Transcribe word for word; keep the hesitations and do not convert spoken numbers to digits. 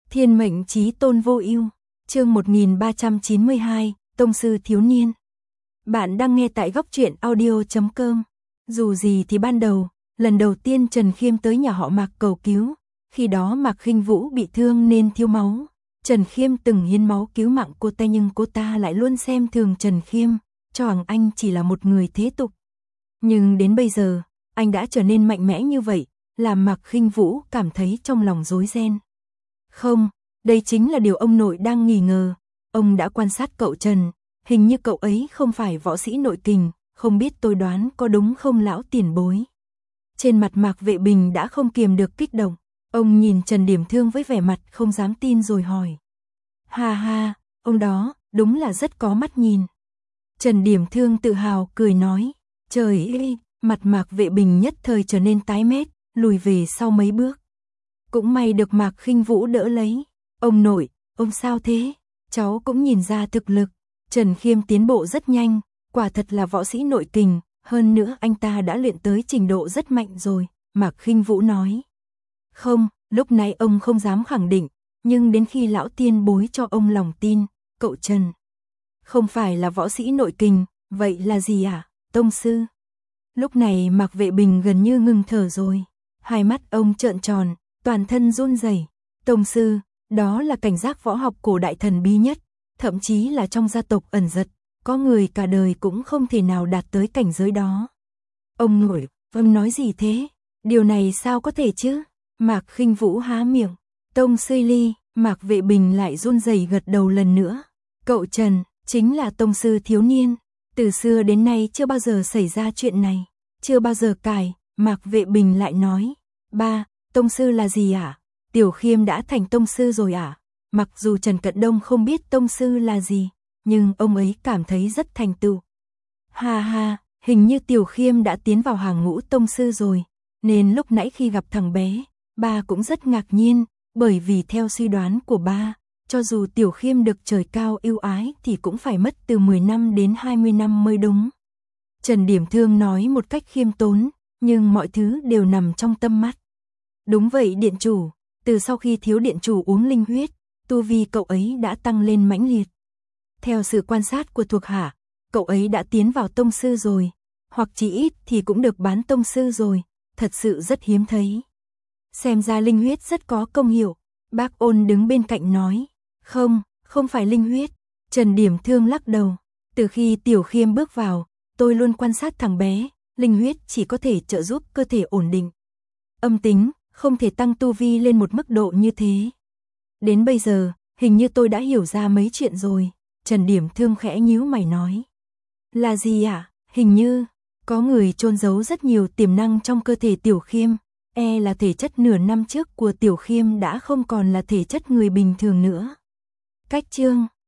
Thiên mệnh chí tôn vô ưu, chương một nghìn ba trăm chín mươi hai, Tông sư thiếu niên. Bạn đang nghe tại góc truyện audio chấm com. Dù gì thì ban đầu, lần đầu tiên Trần Khiêm tới nhà họ Mạc cầu cứu, khi đó Mạc Khinh Vũ bị thương nên thiếu máu. Trần Khiêm từng hiến máu cứu mạng cô ta nhưng cô ta lại luôn xem thường Trần Khiêm, cho rằng anh chỉ là một người thế tục. Nhưng đến bây giờ, anh đã trở nên mạnh mẽ như vậy, làm Mạc Khinh Vũ cảm thấy trong lòng rối ren. Không, đây chính là điều ông nội đang nghi ngờ. Ông đã quan sát cậu Trần, hình như cậu ấy không phải võ sĩ nội kình, không biết tôi đoán có đúng không lão tiền bối. Trên mặt Mạc Vệ Bình đã không kiềm được kích động, ông nhìn Trần Điểm Thương với vẻ mặt không dám tin rồi hỏi. Ha ha, ông đó, đúng là rất có mắt nhìn. Trần Điểm Thương tự hào cười nói, trời ơi, mặt Mạc Vệ Bình nhất thời trở nên tái mét, lùi về sau mấy bước. Cũng may được Mạc Khinh Vũ đỡ lấy. Ông nội, ông sao thế? Cháu cũng nhìn ra thực lực. Trần Khiêm tiến bộ rất nhanh, quả thật là võ sĩ nội kình, hơn nữa anh ta đã luyện tới trình độ rất mạnh rồi, Mạc Khinh Vũ nói. Không, lúc nãy ông không dám khẳng định, nhưng đến khi lão tiên bối cho ông lòng tin, cậu Trần không phải là võ sĩ nội kình, vậy là gì à? Tông sư. Lúc này Mạc Vệ Bình gần như ngừng thở rồi, hai mắt ông trợn tròn, toàn thân run rẩy. Tông sư, đó là cảnh giác võ học cổ đại thần bí nhất, thậm chí là trong gia tộc ẩn giật, có người cả đời cũng không thể nào đạt tới cảnh giới đó. Ông nội, ông nói gì thế? Điều này sao có thể chứ? Mạc Khinh Vũ há miệng. Tông sư ly, Mạc Vệ Bình lại run rẩy gật đầu lần nữa. Cậu Trần, chính là tông sư thiếu niên. Từ xưa đến nay chưa bao giờ xảy ra chuyện này. Chưa bao giờ cài, Mạc Vệ Bình lại nói. Ba, tông sư là gì ạ? À? Tiểu Khiêm đã thành tông sư rồi ạ? À? Mặc dù Trần Cận Đông không biết tông sư là gì, nhưng ông ấy cảm thấy rất thành tựu. Ha ha, hình như Tiểu Khiêm đã tiến vào hàng ngũ tông sư rồi, nên lúc nãy khi gặp thằng bé, ba cũng rất ngạc nhiên, bởi vì theo suy đoán của ba, cho dù Tiểu Khiêm được trời cao ưu ái thì cũng phải mất từ mười năm đến hai mươi năm mới đúng. Trần Điểm Thương nói một cách khiêm tốn, nhưng mọi thứ đều nằm trong tâm mắt. Đúng vậy điện chủ, từ sau khi thiếu điện chủ uống linh huyết, tu vi cậu ấy đã tăng lên mãnh liệt. Theo sự quan sát của thuộc hạ, cậu ấy đã tiến vào tông sư rồi, hoặc chỉ ít thì cũng được bán tông sư rồi, thật sự rất hiếm thấy. Xem ra linh huyết rất có công hiệu, bác Ôn đứng bên cạnh nói. Không, không phải linh huyết. Trần Điểm Thương lắc đầu, từ khi Tiểu Khiêm bước vào, tôi luôn quan sát thằng bé, linh huyết chỉ có thể trợ giúp cơ thể ổn định. Âm tính, không thể tăng tu vi lên một mức độ như thế. Đến bây giờ, hình như tôi đã hiểu ra mấy chuyện rồi, Trần Điểm Thương khẽ nhíu mày nói. Là gì ạ? À? Hình như, có người chôn giấu rất nhiều tiềm năng trong cơ thể Tiểu Khiêm, e là thể chất nửa năm trước của Tiểu Khiêm đã không còn là thể chất người bình thường nữa. Cách chương,